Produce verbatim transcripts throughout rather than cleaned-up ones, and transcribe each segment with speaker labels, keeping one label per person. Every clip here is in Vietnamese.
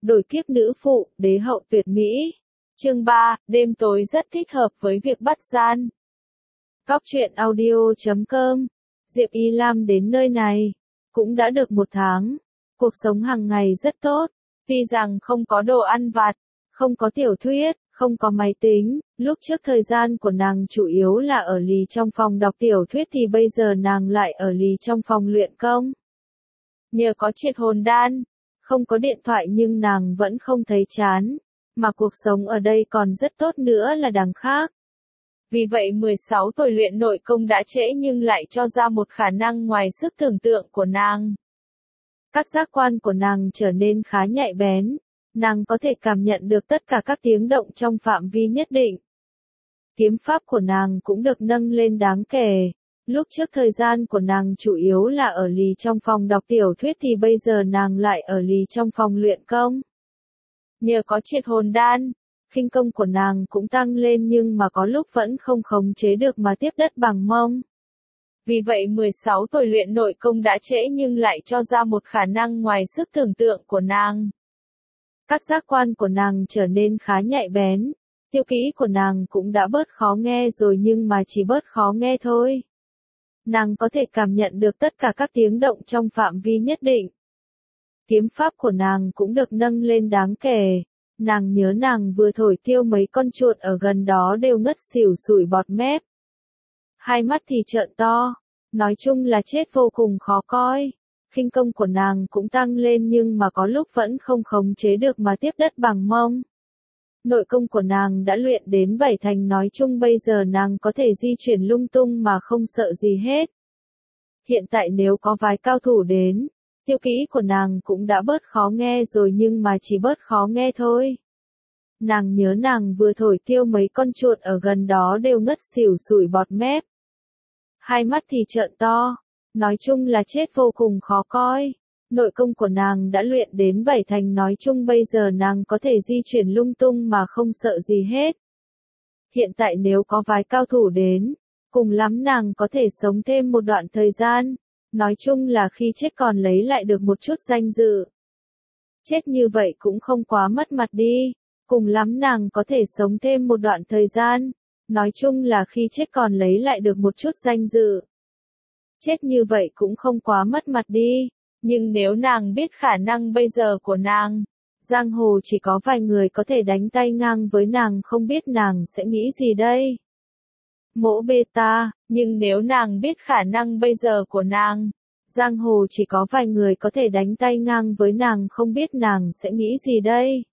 Speaker 1: Đổi kiếp nữ phụ, đế hậu tuyệt mỹ. Chương ba, đêm tối rất thích hợp với việc bắt gian. Cóc truyện audio chấm com. Diệp Y Lam đến nơi này cũng đã được một tháng. Cuộc sống hàng ngày rất tốt, tuy rằng không có đồ ăn vặt, không có tiểu thuyết, không có máy tính. Lúc trước thời gian của nàng chủ yếu là ở lì trong phòng đọc tiểu thuyết thì bây giờ nàng lại ở lì trong phòng luyện công. Nhờ có triệt hồn đan, không có điện thoại nhưng nàng vẫn không thấy chán, mà cuộc sống ở đây còn rất tốt nữa là đằng khác. Vì vậy mười sáu tuổi luyện nội công đã trễ nhưng lại cho ra một khả năng ngoài sức tưởng tượng của nàng. Các giác quan của nàng trở nên khá nhạy bén, nàng có thể cảm nhận được tất cả các tiếng động trong phạm vi nhất định. Kiếm pháp của nàng cũng được nâng lên đáng kể. Lúc trước thời gian của nàng chủ yếu là ở lì trong phòng đọc tiểu thuyết thì bây giờ nàng lại ở lì trong phòng luyện công. Nhờ có triệt hồn đan, khinh công của nàng cũng tăng lên nhưng mà có lúc vẫn không khống chế được mà tiếp đất bằng mông. Vì vậy mười sáu tuổi luyện nội công đã trễ nhưng lại cho ra một khả năng ngoài sức tưởng tượng của nàng. Các giác quan của nàng trở nên khá nhạy bén, tiêu kỹ của nàng cũng đã bớt khó nghe rồi nhưng mà chỉ bớt khó nghe thôi. Nàng có thể cảm nhận được tất cả các tiếng động trong phạm vi nhất định. Kiếm pháp của nàng cũng được nâng lên đáng kể. Nàng nhớ nàng vừa thổi tiêu mấy con chuột ở gần đó đều ngất xỉu sủi bọt mép. Hai mắt thì trợn to. Nói chung là chết vô cùng khó coi. Khinh công của nàng cũng tăng lên nhưng mà có lúc vẫn không khống chế được mà tiếp đất bằng mông. Nội công của nàng đã luyện đến bảy thành, nói chung bây giờ nàng có thể di chuyển lung tung mà không sợ gì hết. Hiện tại nếu có vài cao thủ đến, tiêu kỹ của nàng cũng đã bớt khó nghe rồi nhưng mà chỉ bớt khó nghe thôi. Nàng nhớ nàng vừa thổi tiêu mấy con chuột ở gần đó đều ngất xỉu sủi bọt mép. Hai mắt thì trợn to. Nói chung là chết vô cùng khó coi. Nội công của nàng đã luyện đến bảy thành, nói chung bây giờ nàng có thể di chuyển lung tung mà không sợ gì hết. Hiện tại nếu có vài cao thủ đến, cùng lắm nàng có thể sống thêm một đoạn thời gian. Nói chung là khi chết còn lấy lại được một chút danh dự. Chết như vậy cũng không quá mất mặt đi. Cùng lắm nàng có thể sống thêm một đoạn thời gian. Nói chung là khi chết còn lấy lại được một chút danh dự. Chết như vậy cũng không quá mất mặt đi. Nhưng nếu nàng biết khả năng bây giờ của nàng, giang hồ chỉ có vài người có thể đánh tay ngang với nàng, không biết nàng sẽ nghĩ gì đây? Mỗ beta, nhưng nếu nàng biết khả năng bây giờ của nàng, giang hồ chỉ có vài người có thể đánh tay ngang với nàng, không biết nàng sẽ nghĩ gì đây?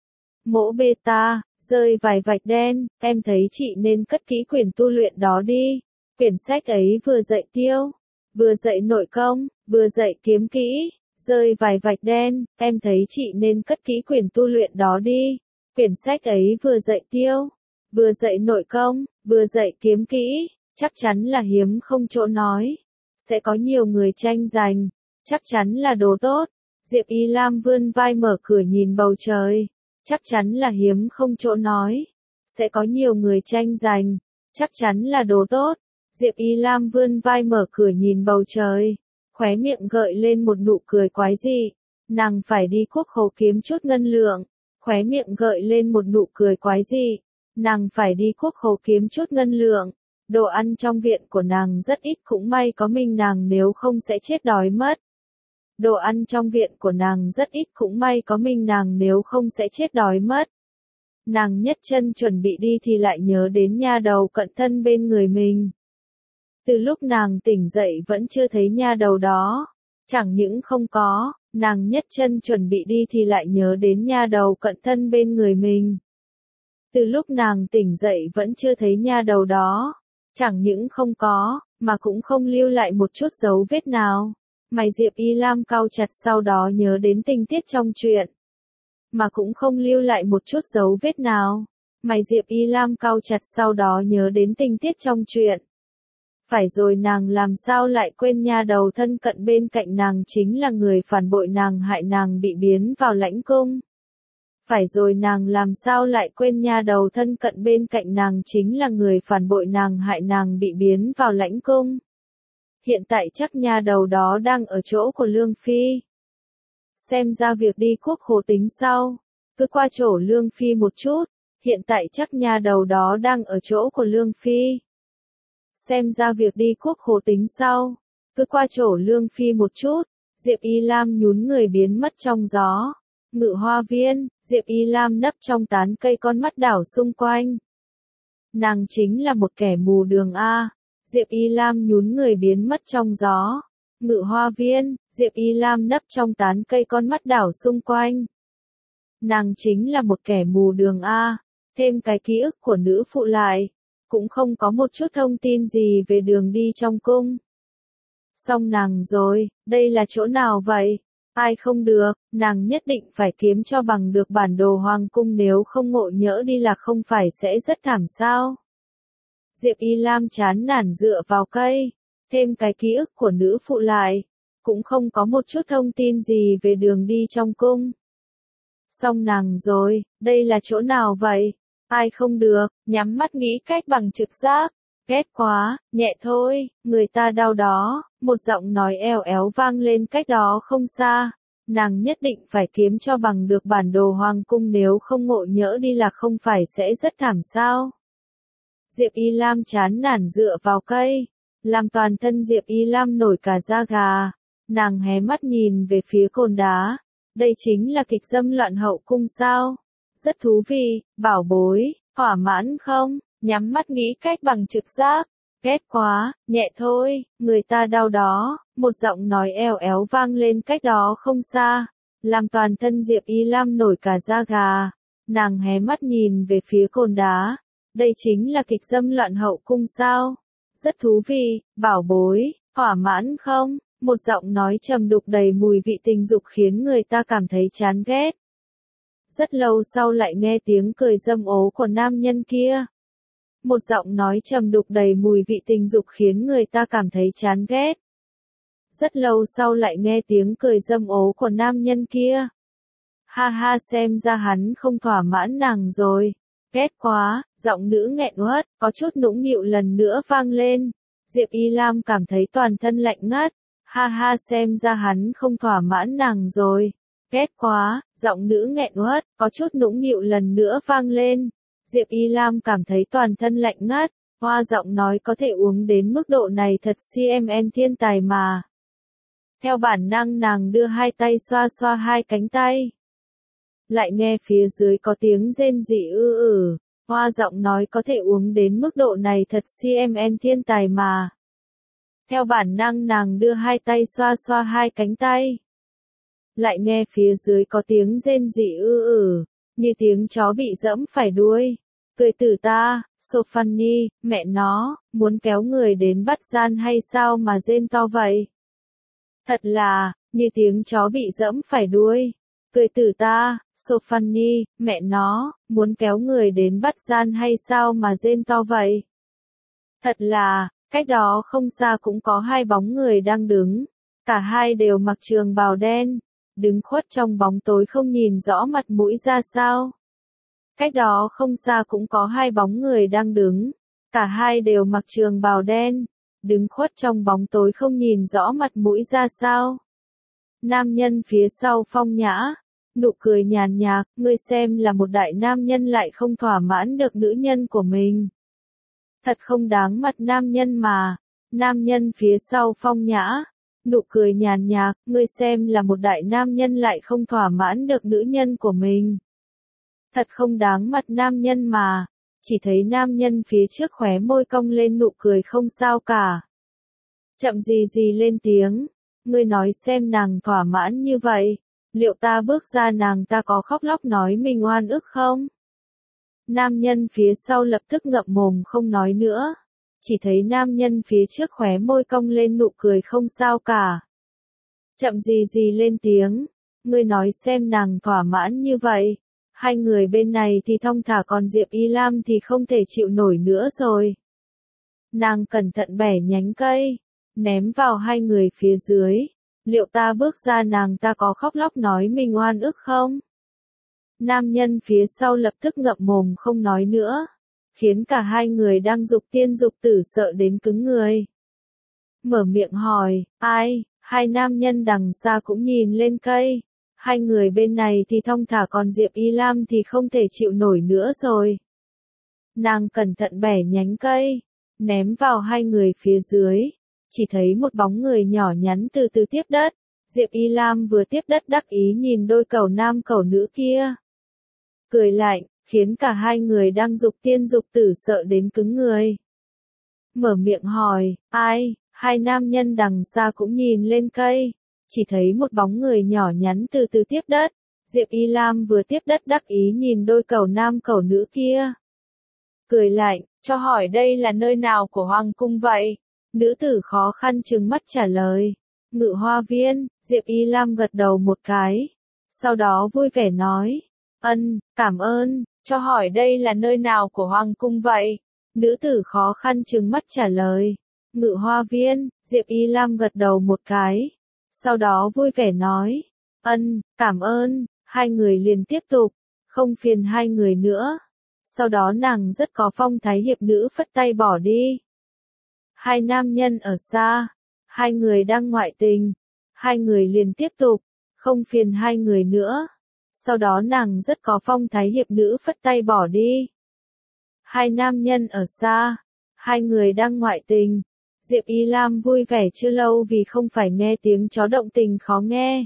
Speaker 1: Mỗ beta, rơi vài vạch đen, em thấy chị nên cất kỹ quyển tu luyện đó đi. Quyển sách ấy vừa dạy tiêu, vừa dạy nội công, vừa dạy kiếm kỹ. Rơi vài vạch đen, em thấy chị nên cất kỹ quyển tu luyện đó đi. Quyển sách ấy vừa dạy tiêu, vừa dạy nội công, vừa dạy kiếm kỹ. Chắc chắn là hiếm không chỗ nói. Sẽ có nhiều người tranh giành. Chắc chắn là đồ tốt. Diệp Y Lam vươn vai mở cửa nhìn bầu trời. Chắc chắn là hiếm không chỗ nói. Sẽ có nhiều người tranh giành. Chắc chắn là đồ tốt. Diệp Y Lam vươn vai mở cửa nhìn bầu trời. Khóe miệng gợi lên một nụ cười quái dị. Nàng phải đi quốc khố kiếm chút ngân lượng. Khóe miệng gợi lên một nụ cười quái dị. Nàng phải đi quốc khố kiếm chút ngân lượng. Đồ ăn trong viện của nàng rất ít, cũng may có mình nàng, nếu không sẽ chết đói mất. Đồ ăn trong viện của nàng rất ít, cũng may có mình nàng, nếu không sẽ chết đói mất. Nàng nhất chân chuẩn bị đi thì lại nhớ đến nha đầu cận thân bên người mình. Từ lúc nàng tỉnh dậy vẫn chưa thấy nha đầu đó. Chẳng những không có, nàng nhất chân chuẩn bị đi thì lại nhớ đến nha đầu cận thân bên người mình. Từ lúc nàng tỉnh dậy vẫn chưa thấy nha đầu đó. Chẳng những không có, mà cũng không lưu lại một chút dấu vết nào. Mày Diệp Y Lam cau chặt, sau đó nhớ đến tình tiết trong truyện. Mà cũng không lưu lại một chút dấu vết nào. Mày Diệp Y Lam cau chặt, sau đó nhớ đến tình tiết trong truyện. Phải rồi, nàng làm sao lại quên nha đầu thân cận bên cạnh nàng chính là người phản bội nàng, hại nàng bị biến vào lãnh cung. Phải rồi, nàng làm sao lại quên nha đầu thân cận bên cạnh nàng chính là người phản bội nàng, hại nàng bị biến vào lãnh cung. Hiện tại chắc nha đầu đó đang ở chỗ của Lương Phi. xem ra việc đi quốc khố tính sau, cứ qua chỗ Lương Phi một chút, hiện tại chắc nhà đầu đó đang ở chỗ của Lương Phi. Xem ra việc đi quốc khố tính sau, cứ qua chỗ Lương Phi một chút, Diệp Y Lam nhún người biến mất trong gió. Ngự hoa viên, Diệp Y Lam nấp trong tán cây, con mắt đảo xung quanh. Nàng chính là một kẻ mù đường a. Diệp Y Lam nhún người biến mất trong gió. Ngự hoa viên, Diệp Y Lam nấp trong tán cây, con mắt đảo xung quanh. Nàng chính là một kẻ mù đường a. Thêm cái ký ức của nữ phụ lại, cũng không có một chút thông tin gì về đường đi trong cung. Xong nàng rồi, đây là chỗ nào vậy? Ai không được, nàng nhất định phải kiếm cho bằng được bản đồ hoàng cung, nếu không ngộ nhỡ đi là không phải sẽ rất thảm sao? Diệp Y Lam chán nản dựa vào cây, thêm cái ký ức của nữ phụ lại, cũng không có một chút thông tin gì về đường đi trong cung. Xong nàng rồi, đây là chỗ nào vậy? Ai không được, nhắm mắt nghĩ cách bằng trực giác. Ghét quá, nhẹ thôi, người ta đau đó, một giọng nói eo éo vang lên cách đó không xa. Nàng nhất định phải kiếm cho bằng được bản đồ hoàng cung, nếu không ngộ nhỡ đi là không phải sẽ rất thảm sao? Diệp Y Lam chán nản dựa vào cây, làm toàn thân Diệp Y Lam nổi cả da gà. Nàng hé mắt nhìn về phía cồn đá. Đây chính là kịch dâm loạn hậu cung sao? Rất thú vị, bảo bối, thỏa mãn không? Nhắm mắt nghĩ cách bằng trực giác. Ghét quá, nhẹ thôi, người ta đau đó, một giọng nói eo éo vang lên cách đó không xa, làm toàn thân Diệp Y Lam nổi cả da gà. Nàng hé mắt nhìn về phía cồn đá. Đây chính là kịch dâm loạn hậu cung sao? Rất thú vị, bảo bối, thỏa mãn không? Một giọng nói trầm đục đầy mùi vị tình dục khiến người ta cảm thấy chán ghét. Rất lâu sau lại nghe tiếng cười dâm ố của nam nhân kia. Một giọng nói trầm đục đầy mùi vị tình dục khiến người ta cảm thấy chán ghét. Rất lâu sau lại nghe tiếng cười dâm ố của nam nhân kia. Ha ha, xem ra hắn không thỏa mãn nàng rồi. Ghét quá, giọng nữ nghẹn uất, có chút nũng nịu lần nữa vang lên. Diệp Y Lam cảm thấy toàn thân lạnh ngắt. Ha ha, xem ra hắn không thỏa mãn nàng rồi. Ghét quá, giọng nữ nghẹn uất, có chút nũng nịu lần nữa vang lên. Diệp Y Lam cảm thấy toàn thân lạnh ngắt, hoa giọng nói có thể uống đến mức độ này thật xê em en thiên tài mà. Theo bản năng nàng đưa hai tay xoa xoa hai cánh tay. Lại nghe phía dưới có tiếng rên rỉ ư ử, hoa giọng nói có thể uống đến mức độ này thật xê em en thiên tài mà. Theo bản năng nàng đưa hai tay xoa xoa hai cánh tay. Lại nghe phía dưới có tiếng rên rỉ ư ử, như tiếng chó bị dẫm phải đuôi. Cười tử ta, Sophanie, mẹ nó, muốn kéo người đến bắt gian hay sao mà rên to vậy? Thật là, như tiếng chó bị dẫm phải đuôi. Cười tử ta, Sophanie, mẹ nó, muốn kéo người đến bắt gian hay sao mà rên to vậy? Thật là, cách đó không xa cũng có hai bóng người đang đứng. Cả hai đều mặc trường bào đen, đứng khuất trong bóng tối không nhìn rõ mặt mũi ra sao. Cách đó không xa cũng có hai bóng người đang đứng. Cả hai đều mặc trường bào đen, đứng khuất trong bóng tối không nhìn rõ mặt mũi ra sao. Nam nhân phía sau phong nhã, nụ cười nhàn nhạt, ngươi xem là một đại nam nhân lại không thỏa mãn được nữ nhân của mình. Thật không đáng mặt nam nhân mà. Nam nhân phía sau phong nhã, nụ cười nhàn nhạt, ngươi xem là một đại nam nhân lại không thỏa mãn được nữ nhân của mình. Thật không đáng mặt nam nhân mà. Chỉ thấy nam nhân phía trước khóe môi cong lên nụ cười không sao cả. Chậm gì gì lên tiếng, ngươi nói xem nàng thỏa mãn như vậy, liệu ta bước ra nàng ta có khóc lóc nói mình oan ức không? Nam nhân phía sau lập tức ngậm mồm không nói nữa. Chỉ thấy nam nhân phía trước khóe môi cong lên nụ cười không sao cả. Chậm gì gì lên tiếng, ngươi nói xem nàng thỏa mãn như vậy. Hai người bên này thì thong thả còn Diệp Y Lam thì không thể chịu nổi nữa rồi. Nàng cẩn thận bẻ nhánh cây, ném vào hai người phía dưới. Liệu ta bước ra nàng ta có khóc lóc nói mình oan ức không? Nam nhân phía sau lập tức ngậm mồm không nói nữa, khiến cả hai người đang dục tiên dục tử sợ đến cứng người. Mở miệng hỏi, ai? Hai nam nhân đằng xa cũng nhìn lên cây. Hai người bên này thì thong thả còn Diệp Y Lam thì không thể chịu nổi nữa rồi. Nàng cẩn thận bẻ nhánh cây, ném vào hai người phía dưới, chỉ thấy một bóng người nhỏ nhắn từ từ tiếp đất. Diệp Y Lam vừa tiếp đất đắc ý nhìn đôi cẩu nam cẩu nữ kia. Cười lạnh, khiến cả hai người đang dục tiên dục tử sợ đến cứng người. Mở miệng hỏi, ai? Hai nam nhân đằng xa cũng nhìn lên cây, chỉ thấy một bóng người nhỏ nhắn từ từ tiếp đất. Diệp Y Lam vừa tiếp đất đắc ý nhìn đôi cẩu nam cẩu nữ kia. Cười lạnh, cho hỏi đây là nơi nào của hoàng cung vậy? Nữ tử khó khăn trừng mắt trả lời. Ngự hoa viên. Diệp Y Lam gật đầu một cái. Sau đó vui vẻ nói. Ân, cảm ơn, cho hỏi đây là nơi nào của hoàng cung vậy? Nữ tử khó khăn trừng mắt trả lời. Ngự hoa viên. Diệp Y Lam gật đầu một cái. Sau đó vui vẻ nói. Ân, cảm ơn, hai người liền tiếp tục. Không phiền hai người nữa. Sau đó nàng rất có phong thái hiệp nữ phất tay bỏ đi. Hai nam nhân ở xa. Hai người đang ngoại tình. Hai người liền tiếp tục. Không phiền hai người nữa. Sau đó nàng rất có phong thái hiệp nữ phất tay bỏ đi. Hai nam nhân ở xa. Hai người đang ngoại tình. Diệp Y Lam vui vẻ chưa lâu vì không phải nghe tiếng chó động tình khó nghe.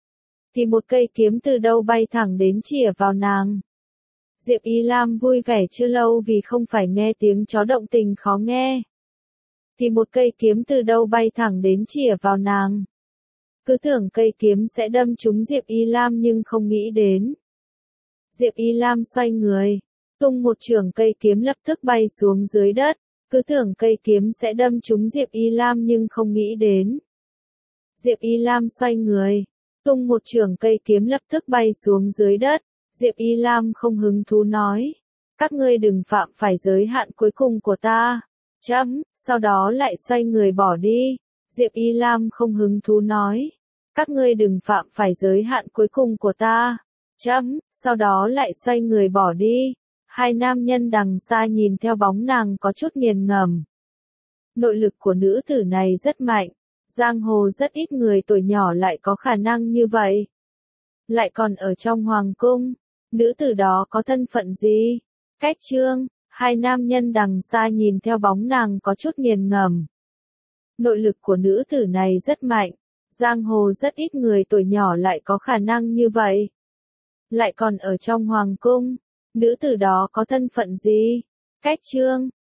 Speaker 1: Thì một cây kiếm từ đâu bay thẳng đến chĩa vào nàng. Diệp Y Lam vui vẻ chưa lâu vì không phải nghe tiếng chó động tình khó nghe. Thì một cây kiếm từ đâu bay thẳng đến chĩa vào nàng. Cứ tưởng cây kiếm sẽ đâm trúng Diệp Y Lam nhưng không nghĩ đến. Diệp Y Lam xoay người, tung một chưởng cây kiếm lập tức bay xuống dưới đất. Cứ tưởng cây kiếm sẽ đâm trúng Diệp Y Lam nhưng không nghĩ đến. Diệp Y Lam xoay người, tung một chưởng cây kiếm lập tức bay xuống dưới đất. Diệp Y Lam không hứng thú nói. Các ngươi đừng phạm phải giới hạn cuối cùng của ta. Chấm, sau đó lại xoay người bỏ đi. Diệp Y Lam không hứng thú nói. Các ngươi đừng phạm phải giới hạn cuối cùng của ta. Chấm, sau đó lại xoay người bỏ đi. Hai nam nhân đằng xa nhìn theo bóng nàng có chút nghiền ngẫm. Nội lực của nữ tử này rất mạnh. Giang hồ rất ít người tuổi nhỏ lại có khả năng như vậy. Lại còn ở trong hoàng cung. Nữ tử đó có thân phận gì? Cách trương. Hai nam nhân đằng xa nhìn theo bóng nàng có chút nghiền ngẫm. Nội lực của nữ tử này rất mạnh. Giang hồ rất ít người tuổi nhỏ lại có khả năng như vậy. Lại còn ở trong hoàng cung. Nữ tử đó có thân phận gì? Cách trương.